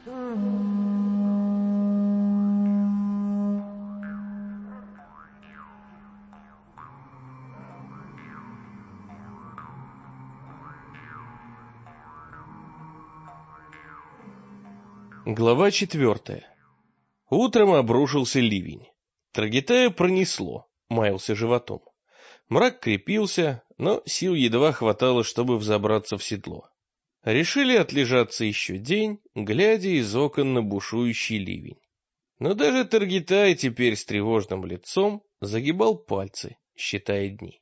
Глава 4. Утром обрушился ливень. Таргитая пронесло, маялся животом. Мрак крепился, но сил едва хватало, чтобы взобраться в седло. Решили отлежаться еще день, глядя из окон на бушующий ливень. Но даже Таргитай теперь с тревожным лицом загибал пальцы, считая дни.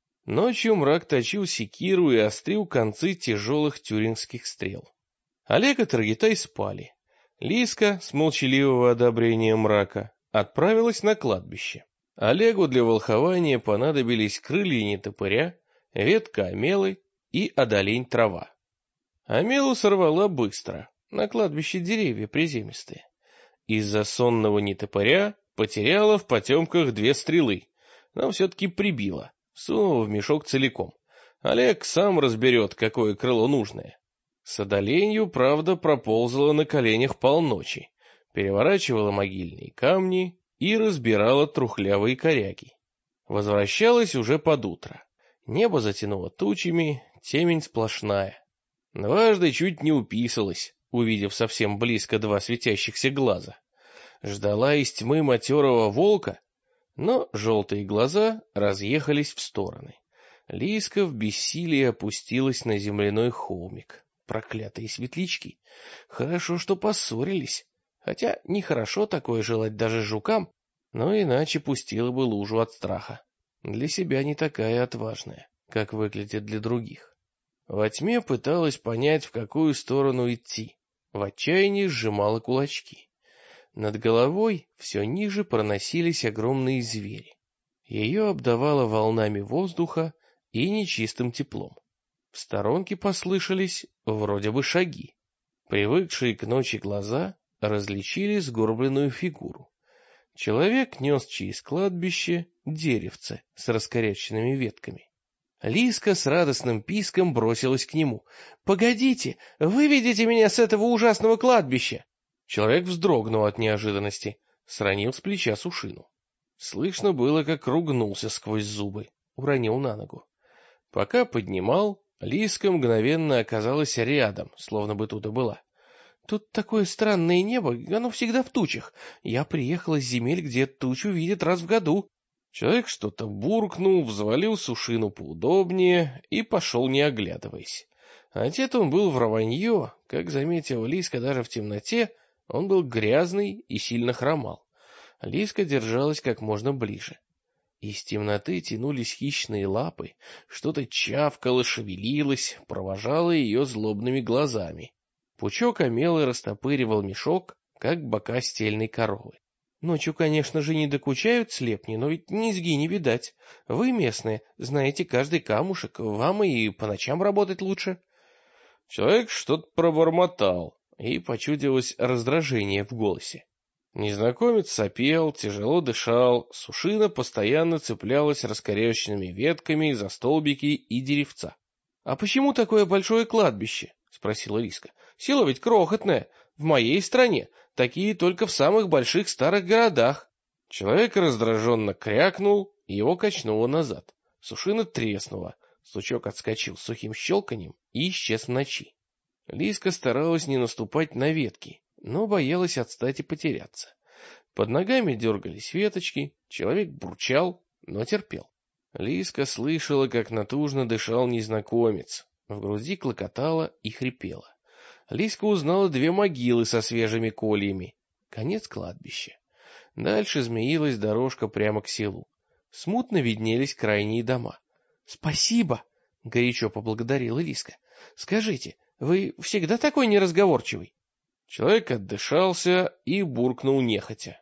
Ночью Мрак точил секиру и острил концы тяжелых тюрингских стрел. Олег и Таргитай спали. Лиска, с молчаливого одобрения Мрака, отправилась на кладбище. Олегу для волхования понадобились крылья нетопыря, ветка омелы и одолень трава. Омелу сорвала быстро, на кладбище деревья приземистые. Из-за сонного нетопыря потеряла в потемках 2 стрелы, но все-таки прибила, сунула в мешок целиком. Олег сам разберет, какое крыло нужное. С одоленью, правда, проползала на коленях полночи, переворачивала могильные камни и разбирала трухлявые коряги. Возвращалась уже под утро. Небо затянуло тучами, темень сплошная. Дважды чуть не уписалась, увидев совсем близко 2 светящихся глаза. Ждала из тьмы матерого волка, но желтые глаза разъехались в стороны. Лиска в бессилии опустилась на земляной холмик. Проклятые светлячки. Хорошо, что поссорились. Хотя нехорошо такое желать даже жукам, но иначе пустила бы лужу от страха. Для себя не такая отважная, как выглядит для других. Во тьме пыталась понять, в какую сторону идти. В отчаянии сжимала кулачки. Над головой все ниже проносились огромные звери. Ее обдавало волнами воздуха и нечистым теплом. В сторонке послышались вроде бы шаги. Привыкшие к ночи глаза различили сгорбленную фигуру. Человек нес через кладбище деревце с раскоряченными ветками. Лиска с радостным писком бросилась к нему. «Погодите, выведите меня с этого ужасного кладбища!» Человек вздрогнул от неожиданности, сронил с плеча сушину. Слышно было, как ругнулся сквозь зубы, уронил на ногу. Пока поднимал, Лиска мгновенно оказалась рядом, словно бы тут и была. «Тут такое странное небо, оно всегда в тучах. Я приехала с земель, где тучу видят раз в году». Человек что-то буркнул, взвалил сушину поудобнее и пошел, не оглядываясь. Одет он был в рванье, как заметила Лиска даже в темноте, он был грязный и сильно хромал. Лиска держалась как можно ближе. Из темноты тянулись хищные лапы, что-то чавкало, шевелилось, провожало ее злобными глазами. Пучок омелы растопыривал мешок, как бока стельной коровы. Ночью, конечно же, не докучают слепни, но ведь низги не видать. Вы, местные, знаете каждый камушек, вам и по ночам работать лучше. Человек что-то пробормотал, и почудилось раздражение в голосе. Незнакомец сопел, тяжело дышал, сушина постоянно цеплялась раскоряченными ветками за столбики и деревца. — А почему такое большое кладбище? — спросила Лиска. — Село ведь крохотное. В моей стране такие только в самых больших старых городах. Человек раздраженно крякнул, его качнуло назад. Сушина треснула, сучок отскочил с сухим щелканьем и исчез в ночи. Лиска старалась не наступать на ветки, но боялась отстать и потеряться. Под ногами дергались веточки, человек бурчал, но терпел. Лиска слышала, как натужно дышал незнакомец, в груди клокотало и хрипело. Лиска узнала 2 могилы со свежими кольями. Конец кладбища. Дальше змеилась дорожка прямо к селу. Смутно виднелись крайние дома. — Спасибо! — горячо поблагодарила Лиска. — Скажите, вы всегда такой неразговорчивый? Человек отдышался и буркнул нехотя.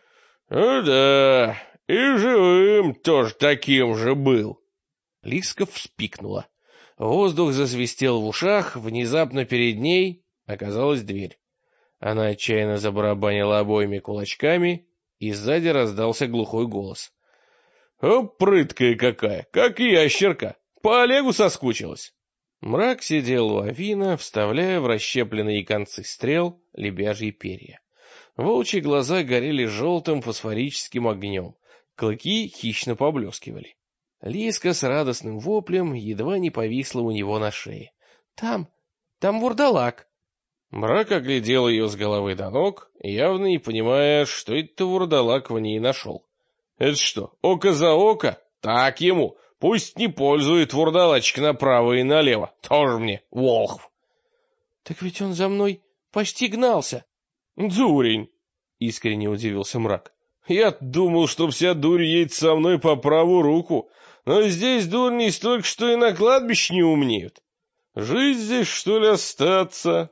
— Ну да, и живым тоже таким же был. Лиска вспикнула. Воздух засвистел в ушах, внезапно перед ней оказалась дверь. Она отчаянно забарабанила обоими кулачками, и сзади раздался глухой голос. — О, прыткая какая, как ящерка, по Олегу соскучилась. Мрак сидел у авина, вставляя в расщепленные концы стрел лебяжьи перья. Волчьи глаза горели желтым фосфорическим огнем, клыки хищно поблескивали. Лиска с радостным воплем едва не повисла у него на шее. Там вурдалак!» Мрак оглядел ее с головы до ног, явно не понимая, что это вурдалак в ней нашел. «Это что, око за око? Так ему! Пусть не пользует вурдалачек направо и налево. Тоже мне волхв!» «Так ведь он за мной почти гнался!» «Дурень!» — искренне удивился Мрак. «Я думал, что вся дурь едет со мной по правую руку, но здесь дурни столько, что и на кладбище не умнеют. Жить здесь, что ли, остаться?»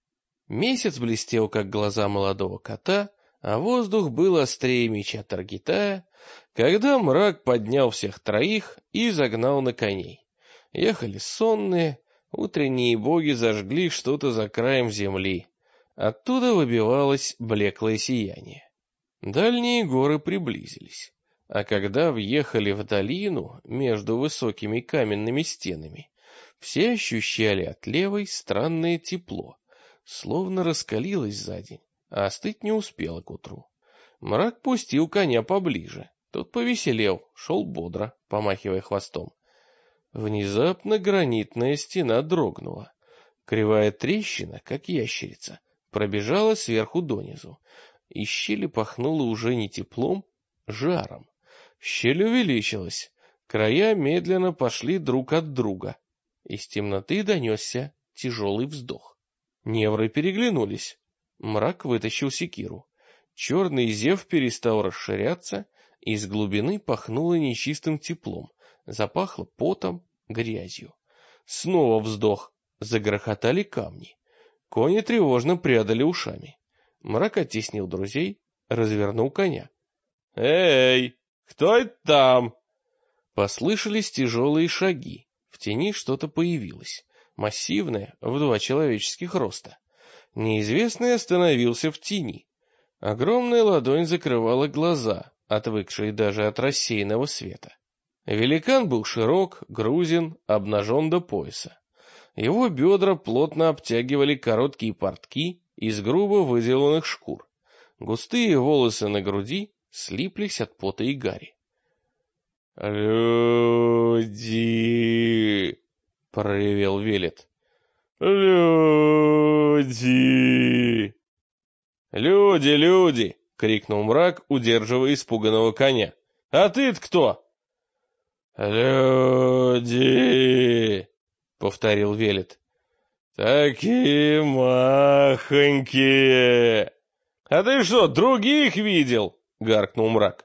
Месяц блестел, как глаза молодого кота, а воздух был острее меча Таргитая, когда Мрак поднял всех троих и загнал на коней. Ехали сонные, утренние боги зажгли что-то за краем земли. Оттуда выбивалось блеклое сияние. Дальние горы приблизились, а когда въехали в долину между высокими каменными стенами, все ощущали от левой странное тепло, словно раскалилось за день, а остыть не успело к утру. Мрак пустил коня поближе. Тот повеселел, шел бодро, помахивая хвостом. Внезапно гранитная стена дрогнула. Кривая трещина, как ящерица, пробежала сверху донизу. Из щели пахнуло уже не теплом, жаром. Щель увеличилась, края медленно пошли друг от друга. Из темноты донесся тяжелый вздох. Невры переглянулись. Мрак вытащил секиру. Черный зев перестал расширяться, из глубины пахнуло нечистым теплом, запахло потом, грязью. Снова вздох, загрохотали камни. Кони тревожно прядали ушами. Мрак оттеснил друзей, развернул коня. «Эй, кто это там?» Послышались тяжелые шаги. В тени что-то появилось, массивное, в 2 человеческих роста. Неизвестный остановился в тени. Огромная ладонь закрывала глаза, отвыкшие даже от рассеянного света. Великан был широк, грузен, обнажен до пояса. Его бедра плотно обтягивали короткие портки из грубо выделанных шкур. Густые волосы на груди слиплись от пота и гари. «Люди!» — проревел Велет. «Люди!» «Люди!» — крикнул Мрак, удерживая испуганного коня. «А ты-то кто?» «Люди!» — повторил Велет. «Такие махонькие!» «А ты что, других видел?» — гаркнул Мрак.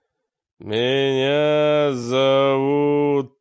«Меня зовут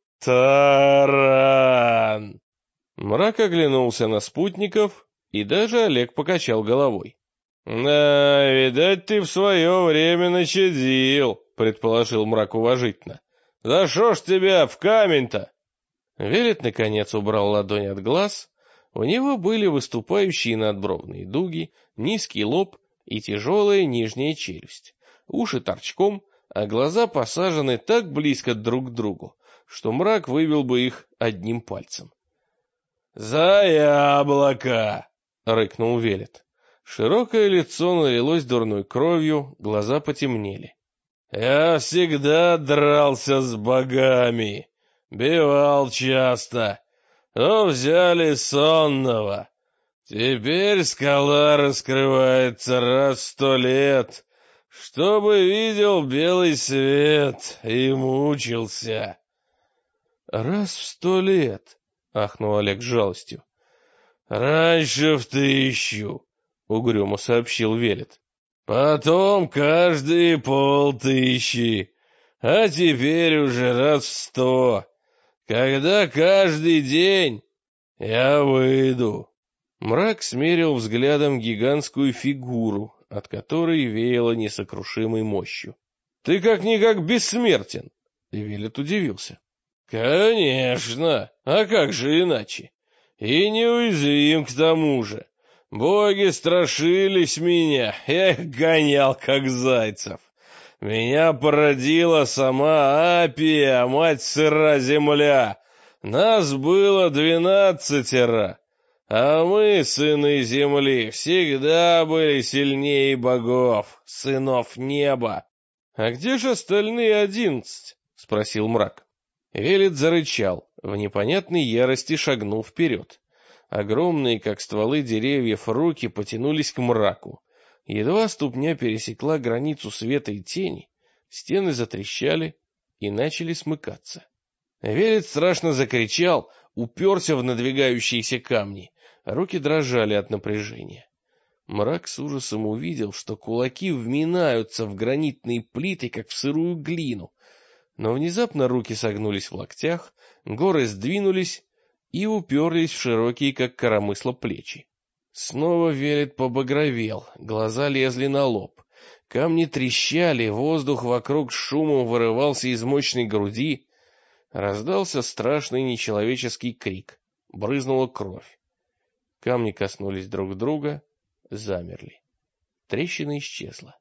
Таран!» Мрак оглянулся на спутников, и даже Олег покачал головой. «Да, видать, ты в свое время начадил», — предположил Мрак уважительно. «За шо ж тебя в камень-то?» Велет, наконец, убрал ладонь от глаз. У него были выступающие надбровные дуги, низкий лоб и тяжелая нижняя челюсть. Уши торчком, а глаза посажены так близко друг к другу, что Мрак вывел бы их одним пальцем. «За яблоко!» — рыкнул Велет. Широкое лицо налилось дурной кровью, глаза потемнели. «Я всегда дрался с богами, бивал часто, но взяли сонного. Теперь скала раскрывается раз в 100 лет, чтобы видел белый свет и мучился». «Раз в 100 лет?» — ахнул Олег с жалостью. «Раньше в 1000, — угрюмо сообщил Велет. Потом каждые 5000, а теперь уже раз в 100. Когда каждый день я выйду». Мрак смерил взглядом гигантскую фигуру, от которой веяло несокрушимой мощью. «Ты как-никак бессмертен!» И Велет удивился. «Конечно! А как же иначе? И неуязвим к тому же. Боги страшились меня, я их гонял, как зайцев. Меня породила сама Апия, мать сыра земля. Нас было 12, а мы, сыны земли, всегда были сильнее богов, сынов неба. — А где же остальные 11? — спросил мрак. Велет зарычал, в непонятной ярости шагнул вперед. Огромные, как стволы деревьев, руки потянулись к мраку. Едва ступня пересекла границу света и тени, стены затрещали и начали смыкаться. Велет страшно закричал, уперся в надвигающиеся камни. Руки дрожали от напряжения. Мрак с ужасом увидел, что кулаки вминаются в гранитные плиты, как в сырую глину. Но внезапно руки согнулись в локтях, горы сдвинулись и уперлись в широкие, как коромысло, плечи. Снова Велет побагровел, глаза лезли на лоб. Камни трещали, воздух вокруг шумом вырывался из мощной груди. Раздался страшный нечеловеческий крик. Брызнула кровь. Камни коснулись друг друга, замерли. Трещина исчезла,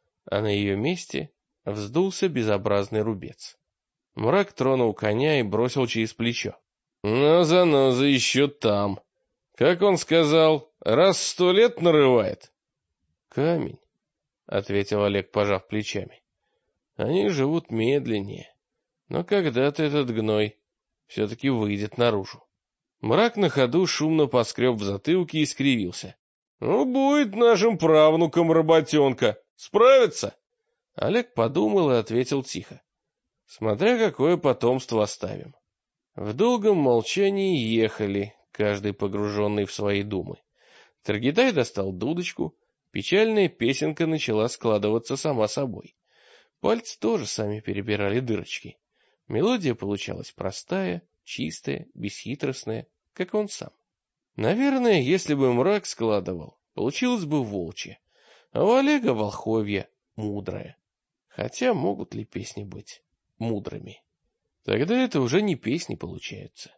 а на ее месте вздулся безобразный рубец. Мрак тронул коня и бросил через плечо. Но заноза еще там. Как он сказал, раз 100 лет нарывает? Камень, — ответил Олег, пожав плечами. Они живут медленнее, но когда-то этот гной все-таки выйдет наружу. Мрак на ходу шумно поскреб в затылке и скривился. Ну, будет нашим правнукам работенка. Справится? Олег подумал и ответил тихо. Смотря какое потомство оставим. В долгом молчании ехали, каждый погруженный в свои думы. Таргитай достал дудочку, печальная песенка начала складываться сама собой. Пальцы тоже сами перебирали дырочки. Мелодия получалась простая, чистая, бесхитростная, как он сам. Наверное, если бы мрак складывал, получилось бы волчье, а у Олега волховье мудрое. Хотя могут ли песни быть мудрыми? Тогда это уже не песни получаются.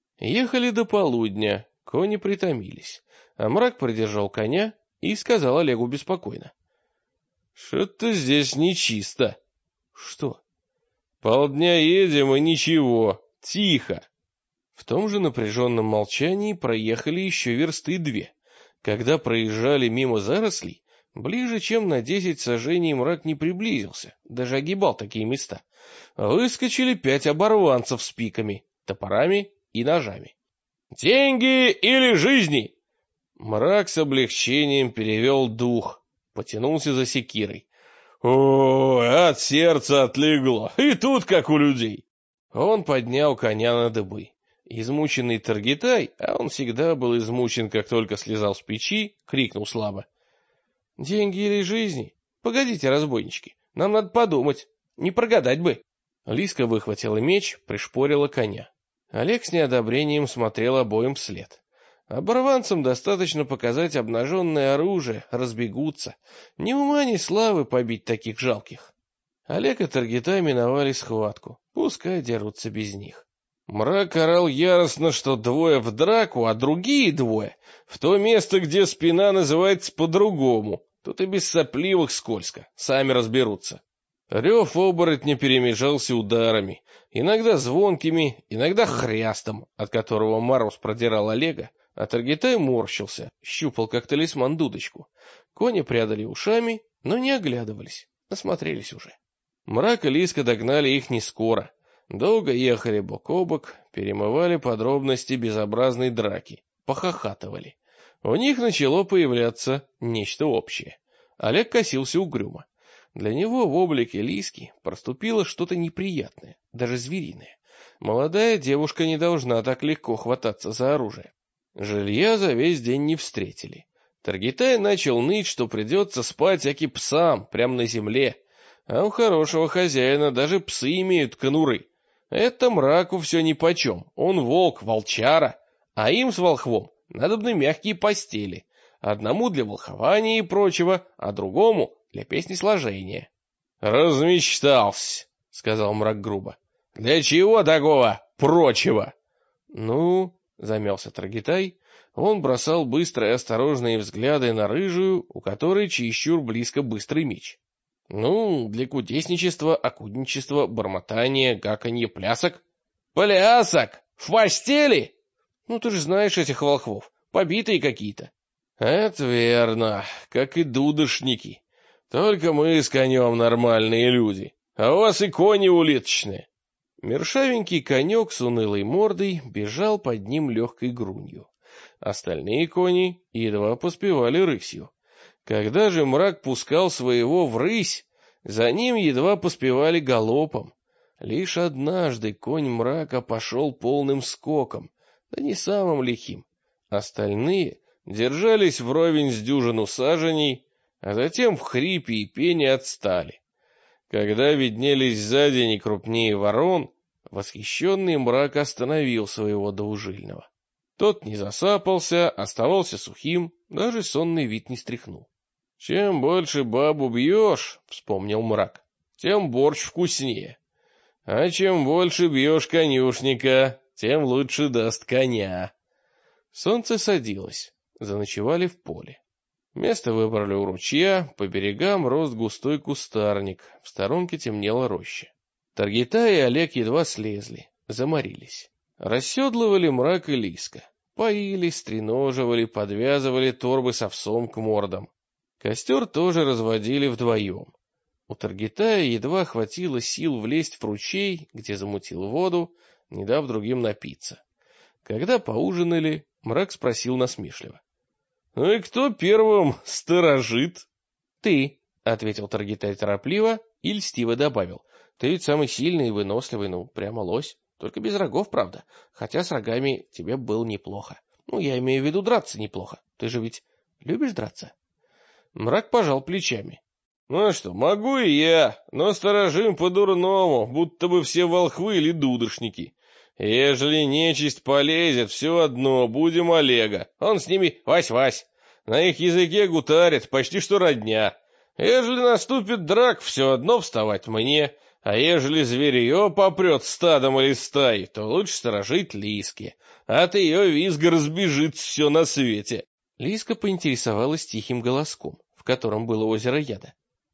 Ехали до полудня, кони притомились, а мрак придержал коня и сказал Олегу беспокойно. — Что-то здесь нечисто. — Что? — Полдня едем и ничего, тихо. В том же напряженном молчании проехали еще версты 2. Когда проезжали мимо зарослей, ближе чем на 10 саженей мрак не приблизился, даже огибал такие места. Выскочили 5 оборванцев с пиками, топорами и ножами. «Деньги или жизни?» Мрак с облегчением перевел дух, потянулся за секирой. «Ой, от сердца отлегло, и тут как у людей!» Он поднял коня на дыбы. Измученный Таргитай, а он всегда был измучен, как только слезал с печи, крикнул слабо. «Деньги или жизни? Погодите, разбойнички, нам надо подумать, не прогадать бы». Лиска выхватила меч, пришпорила коня. Олег с неодобрением смотрел обоим вслед. Оборванцам достаточно показать обнаженное оружие, разбегутся. Ни ума, ни славы побить таких жалких. Олег и Таргитай миновали схватку, пускай дерутся без них. Мрак орал яростно, что 2 в драку, а другие 2 в то место, где спина называется по-другому. Тут и без сопливых скользко, сами разберутся. Рев оборотня перемежался ударами, иногда звонкими, иногда хрястом, от которого мороз продирал Олега, а Таргитай морщился, щупал как талисман дудочку. Кони прядали ушами, но не оглядывались, насмотрелись уже. Мрак и Лиска догнали их не скоро. Долго ехали бок о бок, перемывали подробности безобразной драки, похохатывали. У них начало появляться нечто общее. Олег косился угрюмо. Для него в облике Лиски проступило что-то неприятное, даже звериное. Молодая девушка не должна так легко хвататься за оружие. Жилья за весь день не встретили. Таргитай начал ныть, что придется спать аки псам, прямо на земле. А у хорошего хозяина даже псы имеют конуры. Это мраку все нипочем, он волк, волчара, а им с волхвом надобны мягкие постели. Одному для волхования и прочего, а другому для песнесложения. — Размечтался, — сказал мрак грубо. — Для чего такого прочего? — Ну, — замялся Таргитай, он бросал быстрые осторожные взгляды на рыжую, у которой чересчур близко быстрый меч. — Ну, для кудесничества, окудничества, бормотания, гаканье, плясок. — Плясок! В постели? Ну, ты же знаешь этих волхвов, побитые какие-то. Это верно, как и дудошники. Только мы с конем нормальные люди, а у вас и кони улиточные. Мершавенький конек с унылой мордой бежал под ним легкой грунью. Остальные кони едва поспевали рысью. Когда же мрак пускал своего в рысь, за ним едва поспевали галопом. Лишь однажды конь мрака пошел полным скоком, да не самым лихим. Остальные держались вровень с дюжину саженей, а затем в хрипе и пене отстали. Когда виднелись сзади не крупнее ворон, восхищенный мрак остановил своего двужильного. Тот не засапался, оставался сухим, даже сонный вид не стряхнул. «Чем больше бабу бьешь, — вспомнил мрак, — тем борщ вкуснее. А чем больше бьешь конюшника, тем лучше даст коня». Солнце садилось, заночевали в поле. Место выбрали у ручья, по берегам рос густой кустарник, в сторонке темнела роща. Таргита и Олег едва слезли, заморились. Расседлывали мрак и Лиска, поили, стреноживали, подвязывали торбы с овсом к мордам. Костер тоже разводили вдвоем. У Таргитая едва хватило сил влезть в ручей, где замутил воду, не дав другим напиться. Когда поужинали, мрак спросил насмешливо: «Ну и кто первым сторожит?» «Ты», — ответил Таргитай торопливо и льстиво добавил. «Ты ведь самый сильный и выносливый, ну, прямо лось. Только без рогов, правда. Хотя с рогами тебе было неплохо. Ну, я имею в виду драться неплохо. Ты же ведь любишь драться?» Мрак пожал плечами. «Ну а что, могу и я, но сторожим по-дурному, будто бы все волхвы или дудошники. Ежели нечисть полезет, все одно, будем Олега. Он с ними Вась-Вась. На их языке гутарит, почти что родня. Ежели наступит драк, все одно вставать мне. А ежели зверье попрет стадом или стаей, то лучше сторожить Лиске. От ее визга разбежит все на свете». Лиска поинтересовалась тихим голоском, в котором было озеро яда.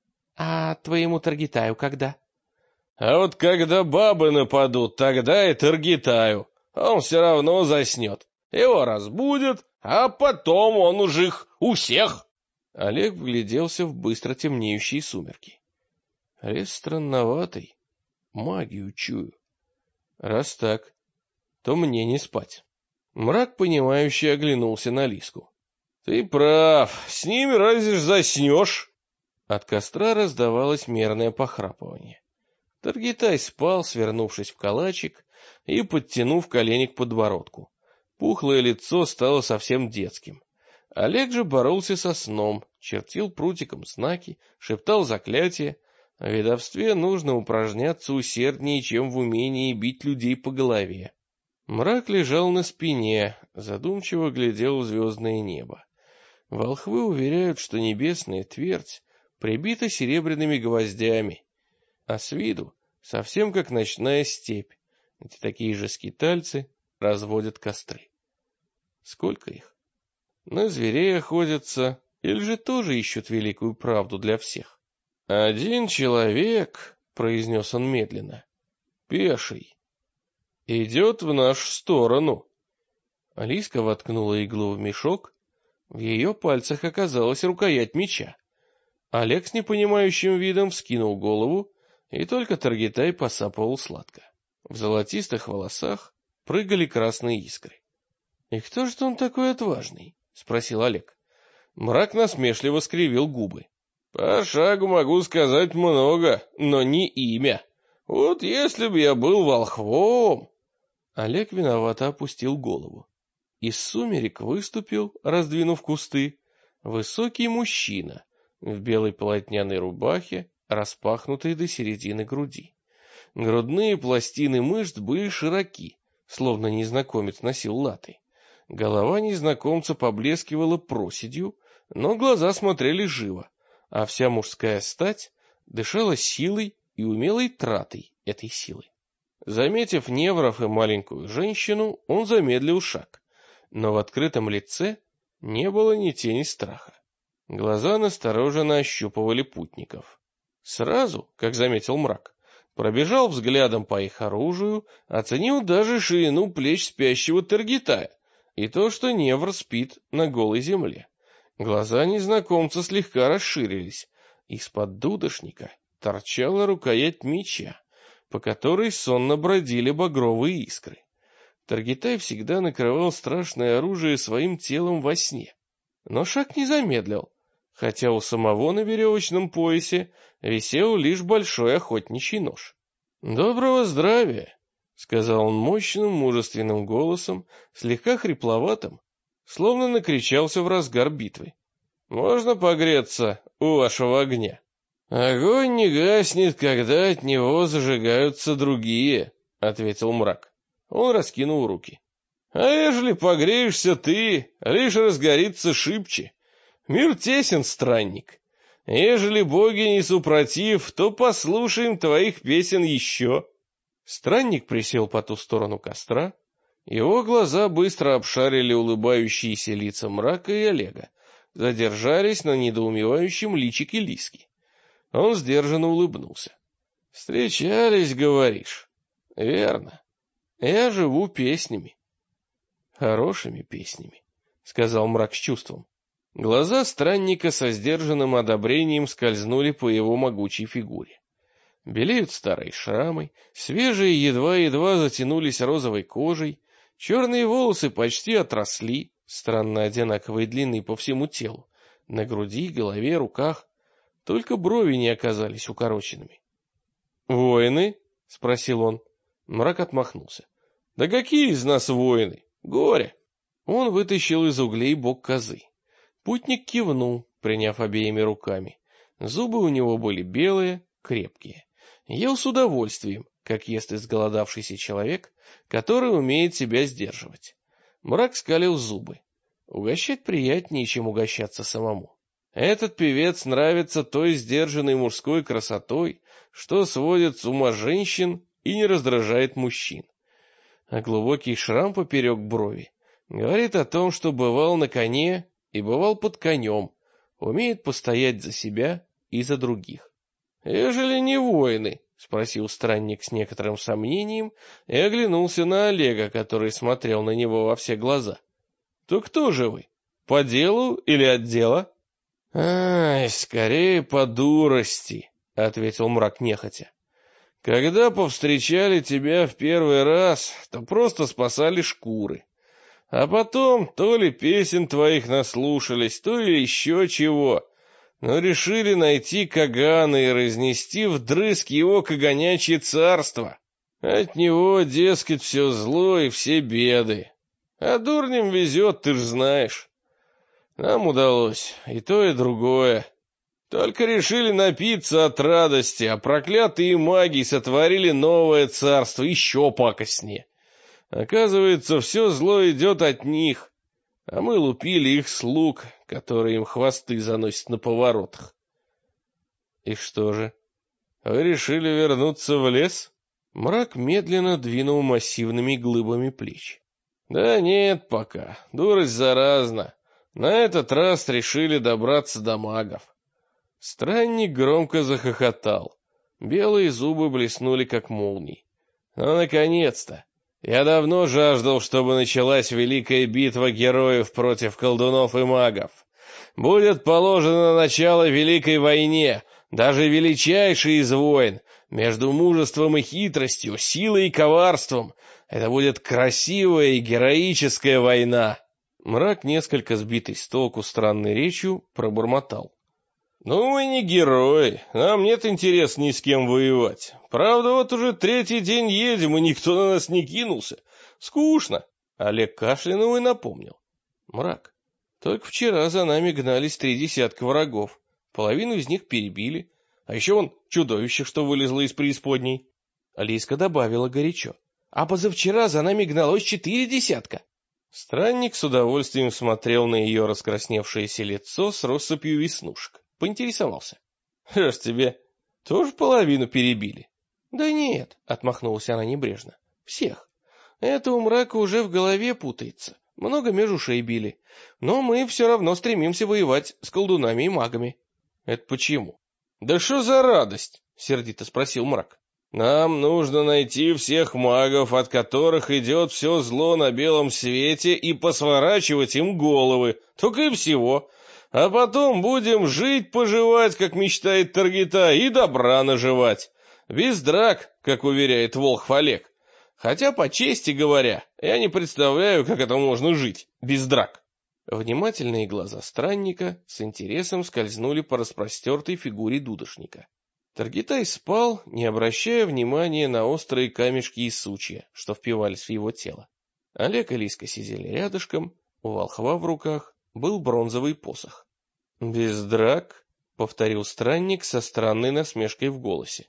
«А твоему Таргитаю когда?» «А вот когда бабы нападут, тогда и Таргитаю. Он все равно заснет. Его разбудят, а потом он уже их у всех». Олег вгляделся в быстро темнеющие сумерки. Лес странноватый, магию чую. Раз так, то мне не спать. Мрак, понимающе оглянулся на Лиску. «Ты прав, с ними разве ж заснешь?» От костра раздавалось мерное похрапывание. Таргитай спал, свернувшись в калачик и подтянув колени к подбородку. Пухлое лицо стало совсем детским. Олег же боролся со сном, чертил прутиком знаки, шептал заклятия. В ведовстве нужно упражняться усерднее, чем в умении бить людей по голове. Мрак лежал на спине, задумчиво глядел в звездное небо. Волхвы уверяют, что небесная твердь прибита серебряными гвоздями, а с виду совсем как ночная степь, где такие же скитальцы разводят костры. Сколько их? На зверей охотятся, или же тоже ищут великую правду для всех? «Один человек, — произнес он медленно, — пеший, идет в нашу сторону». Алиска воткнула иглу в мешок, в ее пальцах оказалась рукоять меча. Олег с непонимающим видом вскинул голову, и только Таргитай посапывал сладко. В золотистых волосах прыгали красные искры. «И кто же он такой отважный?» — спросил Олег. Мрак насмешливо скривил губы. «По шагу могу сказать много, но не имя. Вот если бы я был волхвом...» Олег виновато опустил голову. Из сумерек выступил, раздвинув кусты, высокий мужчина в белой полотняной рубахе, распахнутой до середины груди. Грудные пластины мышц были широки, словно незнакомец носил латы. Голова незнакомца поблескивала проседью, но глаза смотрели живо, а вся мужская стать дышала силой и умелой тратой этой силы. Заметив невров и маленькую женщину, он замедлил шаг, но в открытом лице не было ни тени страха. Глаза настороженно ощупывали путников. Сразу, как заметил мрак, Пробежал взглядом по их оружию, оценил даже ширину плеч спящего Таргитая и то, что Невр спит на голой земле. Глаза незнакомца слегка расширились. Из-под дудошника торчала рукоять меча, по которой сонно бродили багровые искры. Таргитай всегда накрывал страшное оружие своим телом во сне, но шаг не замедлил, хотя у самого на веревочном поясе висел лишь большой охотничий нож. «Доброго здравия!» — сказал он мощным, мужественным голосом, слегка хрипловатым, словно накричался в разгар битвы. «Можно погреться у вашего огня?» «Огонь не гаснет, когда от него зажигаются другие», — ответил мрак. Он раскинул руки. «А ежели погреешься ты, лишь разгорится шибче. Мир тесен, странник. Ежели боги не супротив, то послушаем твоих песен еще». Странник присел по ту сторону костра. Его глаза быстро обшарили улыбающиеся лица мрака и Олега, задержались на недоумевающем личике Лиски. Он сдержанно улыбнулся. «Встречались, говоришь?» «Верно. Я живу песнями». «Хорошими песнями», — сказал мрак с чувством. Глаза странника со сдержанным одобрением скользнули по его могучей фигуре. Белеют старые шрамы, свежие едва-едва затянулись розовой кожей, черные волосы почти отросли, странно одинаковой длины по всему телу, на груди, голове, руках, только брови не оказались укороченными. «Воины?» — спросил он. Мрак отмахнулся. «Да какие из нас воины? Горе!» Он вытащил из углей бок козы. Путник кивнул, приняв обеими руками. Зубы у него были белые, крепкие. Ел с удовольствием, как ест изголодавшийся человек, который умеет себя сдерживать. Мрак скалил зубы. Угощать приятнее, чем угощаться самому. Этот певец нравится той сдержанной мужской красотой, что сводит с ума женщин и не раздражает мужчин. А глубокий шрам поперек брови говорит о том, что бывал на коне и бывал под конем, умеет постоять за себя и за других. «Ежели не воины?» — спросил странник с некоторым сомнением и оглянулся на Олега, который смотрел на него во все глаза. «То кто же вы? По делу или от дела?» «Ай, скорее по дурости», — ответил мрак нехотя. «Когда повстречали тебя в первый раз, то просто спасали шкуры. А потом то ли песен твоих наслушались, то ли еще чего, но решили найти Кагана и разнести вдрызг его каганячье царство. От него, дескать, все зло и все беды. А дурням везет, ты ж знаешь. Нам удалось и то, и другое. Только решили напиться от радости, а проклятые маги сотворили новое царство, еще пакостнее. Оказывается, все зло идет от них, а мы лупили их слуг, которые им хвосты заносят на поворотах. И что же, вы решили вернуться в лес? Мрак медленно двинул массивными глыбами плеч. Да нет пока, дурость заразна. На этот раз решили добраться до магов. Странник громко захохотал. Белые зубы блеснули, как молнии. Ну, наконец-то! Я давно жаждал, чтобы началась великая битва героев против колдунов и магов. Будет положено начало великой войне, даже величайшей из войн, между мужеством и хитростью, силой и коварством. Это будет красивая и героическая война. Мрак, несколько сбитый с толку странной речью, пробормотал. «Ну, мы не герои, нам нет интереса ни с кем воевать. Правда, вот уже третий день едем, и никто на нас не кинулся. Скучно». Олег кашлянул и напомнил. «Мрак, только вчера за нами гнались 3 десятка врагов. Половину из них перебили. А еще вон чудовище, что вылезло из преисподней». Алиска добавила горячо. «А позавчера за нами гналось 4 десятка». Странник с удовольствием смотрел на ее раскрасневшееся лицо с россыпью веснушек. Поинтересовался. «Что ж тебе, тоже половину перебили?» «Да нет», — отмахнулась она небрежно. «Всех. Это у мрака уже в голове путается. Много меж ушей били. Но мы все равно стремимся воевать с колдунами и магами». «Это почему?» «Да что за радость?» — сердито спросил мрак. Нам нужно найти всех магов, от которых идет все зло на белом свете, и посворачивать им головы, только и всего. А потом будем жить-поживать, как мечтает Таргитай, и добра наживать. Без драк, как уверяет Волхв Олег. Хотя, по чести говоря, я не представляю, как это можно жить без драк. Внимательные глаза странника с интересом скользнули по распростертой фигуре дудошника. Таргитай спал, не обращая внимания на острые камешки и сучья, что впивались в его тело. Олег и Лиска сидели рядышком, у волхва в руках был бронзовый посох. «Без драк», — повторил странник со странной насмешкой в голосе.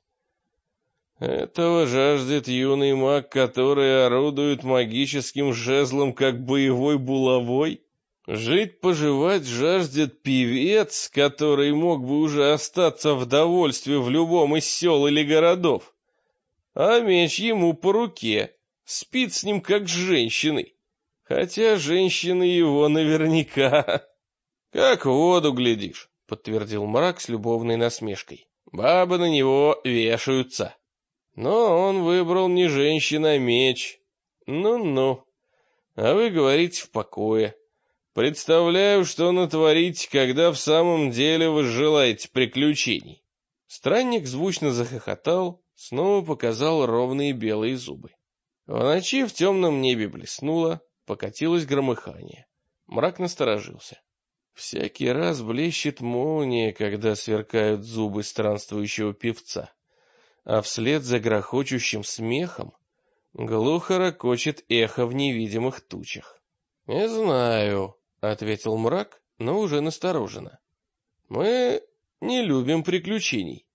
«Этого жаждет юный маг, который орудует магическим жезлом, как боевой булавой? Жить-поживать жаждет певец, который мог бы уже остаться в довольстве в любом из сел или городов. А меч ему по руке, спит с ним как с женщиной. Хотя женщины его наверняка. Как в воду глядишь», — подтвердил мрак с любовной насмешкой. «Бабы на него вешаются. Но он выбрал не женщину, а меч. Ну-ну. А вы говорите в покое. Представляю, что натворите, когда в самом деле вы желаете приключений». Странник звучно захохотал, снова показал ровные белые зубы. В ночи в темном небе блеснуло, покатилось громыхание. Мрак насторожился. Всякий раз блещет молния, когда сверкают зубы странствующего певца, а вслед за грохочущим смехом глухо рокочет эхо в невидимых тучах. «Не знаю», — ответил мрак, но уже настороженно. «Мы не любим приключений».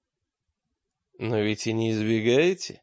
«Но ведь и не избегаете?»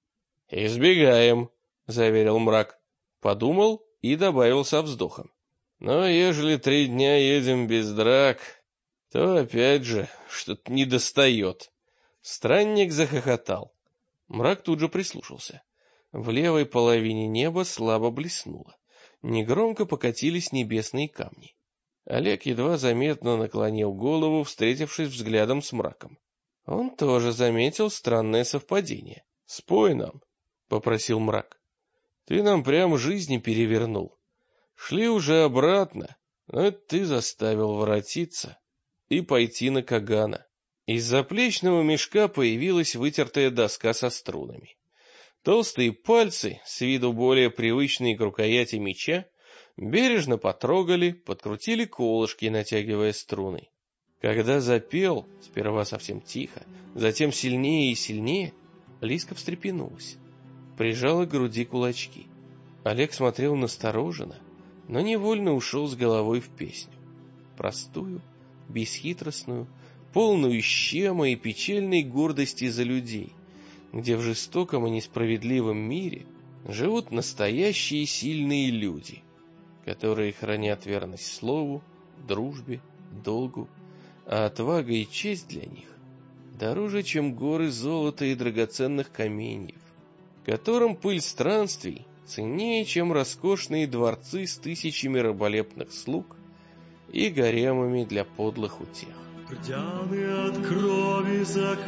«Избегаем», — заверил мрак. Подумал и добавил со вздохом. «Но ежели 3 дня едем без драк, то опять же что-то недостает». Странник захохотал. Мрак тут же прислушался. В левой половине неба слабо блеснуло. Негромко покатились небесные камни. Олег едва заметно наклонил голову, встретившись взглядом с мраком. Он тоже заметил странное совпадение. «Спой нам», — попросил мрак. «Ты нам прям жизни перевернул. Шли уже обратно, но это ты заставил воротиться и пойти на Кагана». Из заплечного мешка появилась вытертая доска со струнами. Толстые пальцы, с виду более привычные к рукояти меча, бережно потрогали, подкрутили колышки, натягивая струны. Когда запел, сперва совсем тихо, затем сильнее и сильнее, Лиска встрепенулась, прижала к груди кулачки. Олег смотрел настороженно, но невольно ушел с головой в песню. Простую, бесхитростную, полную щема и печальной гордости за людей, где в жестоком и несправедливом мире живут настоящие сильные люди, которые хранят верность слову, дружбе, долгу, а отвага и честь для них дороже, чем горы золота и драгоценных каменьев, которым пыль странствий ценнее, чем роскошные дворцы с тысячами раболепных слуг и гаремами для подлых утех. Рдяны от крови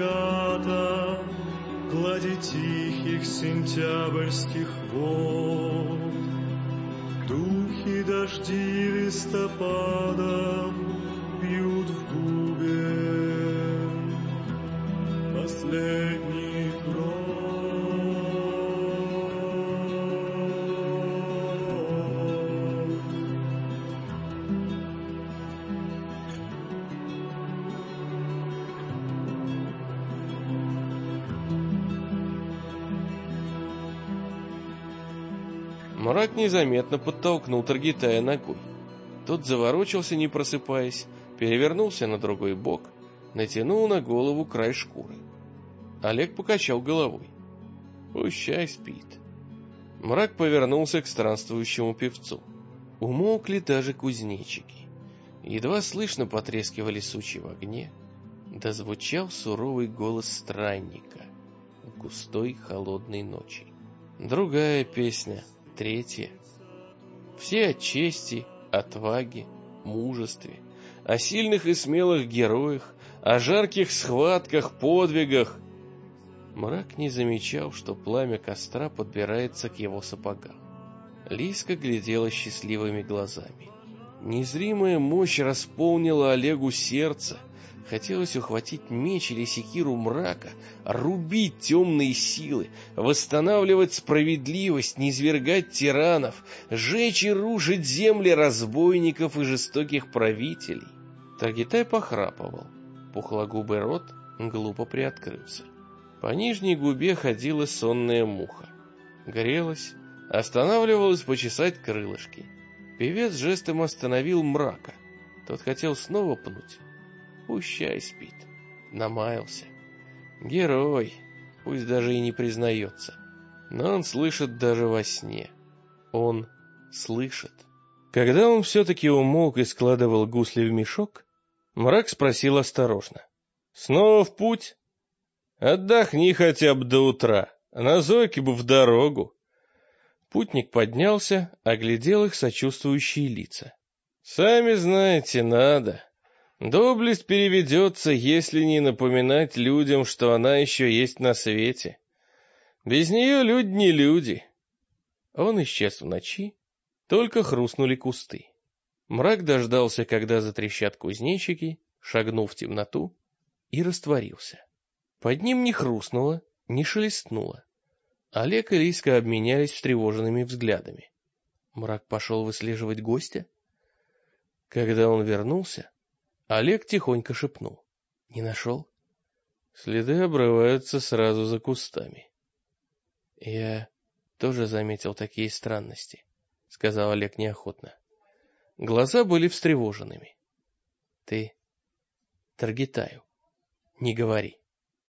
заката, глади тихих сентябрьских вод, духи дожди листопада бьют в губе последний кровь. Мрак незаметно подтолкнул Таргитая ногой. Тот заворочился, не просыпаясь, перевернулся на другой бок, натянул на голову край шкуры. Олег покачал головой. Пущай спит. Мрак повернулся к странствующему певцу. Умолкли даже кузнечики. Едва слышно потрескивали сучьи в огне, да звучал суровый голос странника в густой холодной ночи. Другая песня, третья. Все о чести, отваге, мужестве, о сильных и смелых героях, о жарких схватках, подвигах. Мрак не замечал, что пламя костра подбирается к его сапогам. Лиска глядела счастливыми глазами. Незримая мощь располнила Олегу сердце. Хотелось ухватить меч или секиру мрака, рубить темные силы, восстанавливать справедливость, низвергать тиранов, жечь и рушить земли разбойников и жестоких правителей. Таргитай похрапывал. Пухлогубый рот глупо приоткрылся. По нижней губе ходила сонная муха. Грелась, останавливалась почесать крылышки. Певец жестом остановил мрака. Тот хотел снова пнуть. Пущай спит. Намаялся. Герой, пусть даже и не признается. Но он слышит даже во сне. Он слышит. Когда он все-таки умолк и складывал гусли в мешок, мрак спросил осторожно. Снова в путь? Отдохни хотя бы до утра. На зойке бы в дорогу. Путник поднялся, оглядел их сочувствующие лица. Сами знаете, надо. Доблесть переведется, если не напоминать людям, что она еще есть на свете. Без нее люди не люди. Он исчез в ночи, только хрустнули кусты. Мрак дождался, когда затрещат кузнечики, шагнул в темноту и растворился. Под ним не хрустнуло, не шелестнуло. Олег и Лиска обменялись встревоженными взглядами. Мрак пошел выслеживать гостя. Когда он вернулся, Олег тихонько шепнул. Не нашел? Следы обрываются сразу за кустами. Я тоже заметил такие странности, сказал Олег неохотно. Глаза были встревоженными. Ты Таргитаю не говори.